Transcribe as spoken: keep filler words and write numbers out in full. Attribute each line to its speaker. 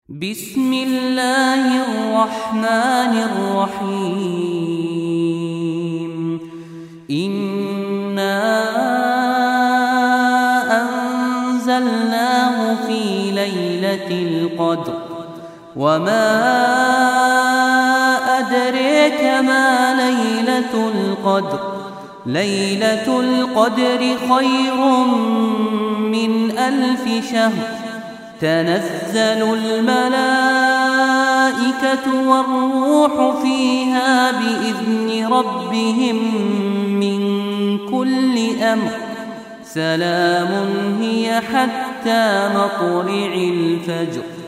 Speaker 1: بسم الله الرحمن الرحيم إنا أنزلناه في ليلة القدر وما أدريك ما ليلة القدر ليلة القدر خير من ألف شهر تنزل الملائكة والروح فيها بإذن ربهم من كل أمر سلام هي حتى مطلع الفجر.